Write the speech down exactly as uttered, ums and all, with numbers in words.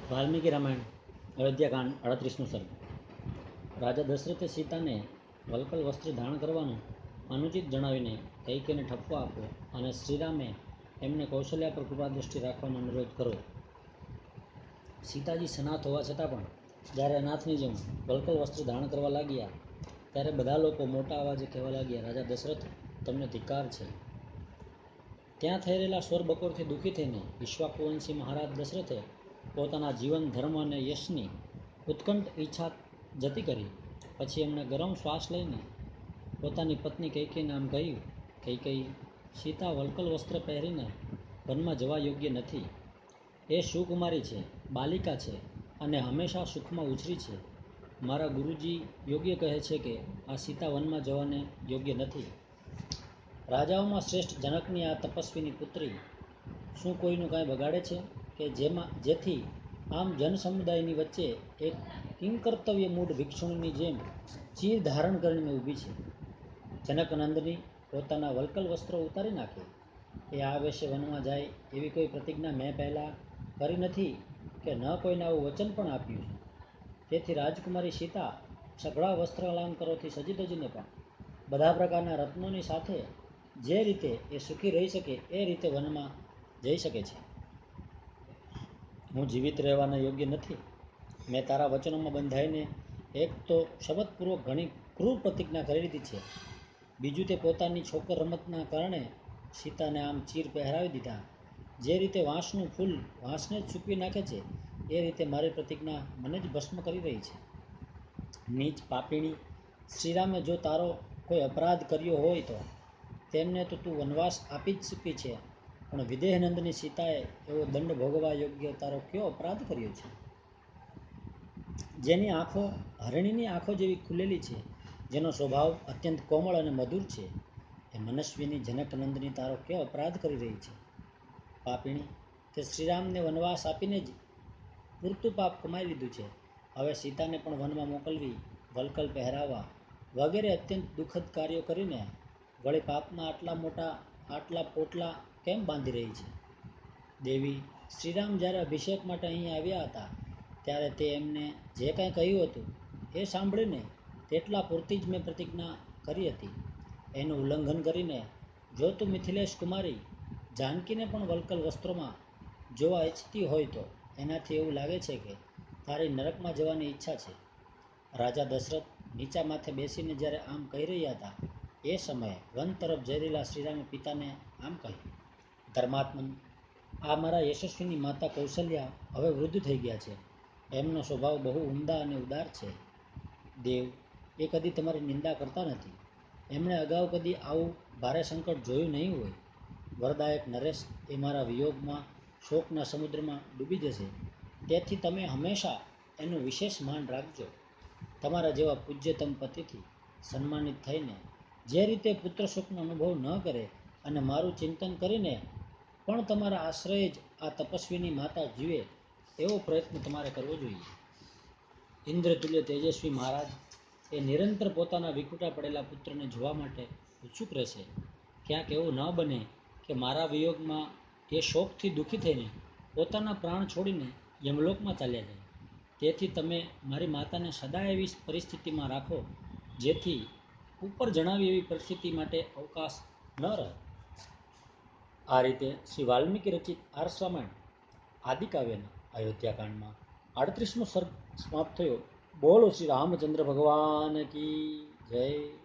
વાલ્મીકી રામાયણ અયોધ્યાકાંડ અડત્રીસમું સર્ગ. રાજા દશરથે સીતાને વલ્કલ વસ્ત્ર ધારણ કરવાનું અનુચિત જણાવીને કૈકેયીને ઠપકો આપ્યો અને શ્રીરામે એમને કૌશલ્યા પર કૃપાદૃષ્ટિ રાખવાનો અનુરોધ કર્યો. સીતાજી સનાથ હોવા છતાં પણ જ્યારે અનાથની જેમ વલ્કલ વસ્ત્ર ધારણ કરવા લાગ્યા ત્યારે બધા લોકો મોટા અવાજે કહેવા લાગ્યા, રાજા દશરથ, તમને ધિક્કાર છે. ત્યાં થઈ રહેલા સ્વર બકોરથી દુઃખી થઈને ઇક્ષ્વાકુવંશી મહારાજ દશરથે પોતાના જીવન, ધર્મ અને યશની ઉત્કંઠ ઈચ્છા જતી કરી. પછી એમણે ગરમ શ્વાસ લઈને પોતાની પત્ની કૈકેયીને આમ કહ્યું, કૈકેયી, સીતા વલ્કલ વસ્ત્ર પહેરીને વનમાં જવા યોગ્ય નથી. એ સુકુમારી છે, બાલિકા છે અને હંમેશા સુખમાં ઉછરી છે. મારા ગુરુજી યોગ્ય કહે છે કે આ સીતા વનમાં જવાને યોગ્ય નથી. રાજાઓમાં શ્રેષ્ઠ જનકની આ તપસ્વીની પુત્રી શું કોઈનું કાંઈ બગાડે છે કે જેમાં જેથી આમ જનસમુદાયની વચ્ચે એક કિંકર્તવ્ય મૂઢ ભિક્ષુણીની જેમ ચીર ધારણ કરીને ઊભી છે. જનકનંદની પોતાના વલ્કલ વસ્ત્રો ઉતારી નાખે. એ આ વેશે વનમાં જાય એવી કોઈ પ્રતિજ્ઞા મેં પહેલાં કરી નથી કે ન કોઈને આવું વચન પણ આપ્યું છે. તેથી રાજકુમારી સીતા સઘળા વસ્ત્ર અલંકારોથી સજી ધજીને પણ બધા પ્રકારના રત્નોની સાથે જે રીતે એ સુખી રહી શકે એ રીતે વનમાં જઈ શકે છે. હું જીવિત રહેવાને યોગ્ય નથી. મેં તારા વચનોમાં બંધાઈને એક તો શપથપૂર્વક ઘણી ક્રૂર પ્રતિજ્ઞા કરી લીધી છે. બીજું તે પોતાની છોકર રમતના કારણે સીતાને આમ ચીર પહેરાવી દીધા. જે રીતે વાંસનું ફૂલ વાંસને જ સૂકવી નાખે છે એ રીતે મારી પ્રતિજ્ઞા મને જ ભસ્મ કરી રહી છે. નીચ પાપીણી, શ્રીરામે જો તારો કોઈ અપરાધ કર્યો હોય તો તેમને તો તું વનવાસ આપી જ ચૂકી છે, પણ વિદેહનંદની સીતાએ એવો દંડ ભોગવવા યોગ્ય તારો કયો અપરાધ કર્યો છે? જેની આંખો હરણીની આંખો જેવી ખુલેલી છે, જેનો સ્વભાવ અત્યંત કોમળ અને મધુર છે, એ મનસ્વીની જનકનંદની તારો કયો અપરાધ કરી રહી છે? પાપીણી, તે શ્રીરામને વનવાસ આપીને જ પૂરતું પાપ કમાઈ લીધું છે. હવે સીતાને પણ વનમાં મોકલવી, વલ્કલ પહેરાવવા વગેરે અત્યંત દુઃખદ કાર્યો કરીને વળી પાપના આટલા મોટા આટલા પોટલા કેમ બાંધી રહી છે? દેવી, શ્રીરામ જ્યારે અભિષેક માટે અહીં આવ્યા હતા ત્યારે તે એમને જે કાંઈ કહ્યું હતું એ સાંભળીને તેટલા પૂરતી જ મેં પ્રતિજ્ઞા કરી હતી. એનું ઉલ્લંઘન કરીને જો તું મિથિલેશ કુમારી જાનકીને પણ વલ્કલ વસ્ત્રોમાં જોવા ઈચ્છતી હોય તો એનાથી એવું લાગે છે કે તારી નરકમાં જવાની ઈચ્છા છે. રાજા દશરથ નીચા માથે બેસીને જ્યારે આમ કહી રહ્યા હતા એ સમયે વન તરફ જઈ રહેલા શ્રીરામે પિતાને આમ કહ્યું, ધર્માત્મન, આ મારા યશસ્વીની માતા કૌશલ્યા હવે વૃદ્ધ થઈ ગયા છે. એમનો સ્વભાવ બહુ ઉમદા અને ઉદાર છે. દેવ, એ કદી તમારી નિંદા કરતા નથી. એમણે અગાઉ કદી આવું ભારે સંકટ જોયું નહીં હોય. વરદાયક નરેશ એ મારા વિયોગમાં શોકના સમુદ્રમાં ડૂબી જશે. તેથી તમે હંમેશા એનું વિશેષ માન રાખજો. તમારા જેવા પૂજ્યતમ પતિથી સન્માનિત થઈને જે રીતે પુત્ર શોકનો અનુભવ ન કરે અને મારું ચિંતન કરીને પણ તમારા આશ્રયે જ આ તપસ્વીની માતા જીવે એવો પ્રયત્ન તમારે કરવો જોઈએ. ઇન્દ્રતુલ્ય તેજસ્વી મહારાજ એ નિરંતર પોતાના વિખૂટા પડેલા પુત્રને જોવા માટે ઉત્સુક રહેશે. ક્યાંક એવું ન બને કે મારા વિયોગમાં એ શોકથી દુઃખી થઈને પોતાના પ્રાણ છોડીને યમલોકમાં ચાલ્યા જાય. તેથી તમે મારી માતાને સદા એવી પરિસ્થિતિમાં રાખો જેથી ઉપર જણાવી એવી પરિસ્થિતિ માટે અવકાશ ન રહે. આ રીતે શ્રી વાલ્મીકી રચિત આર્ષ રામાયણ આદિકાવ્યના અયોધ્યાકાંડમાં આડત્રીસમો સર્ગ સમાપ્ત થયો. બોલો શ્રી રામચંદ્ર ભગવાન કી જય.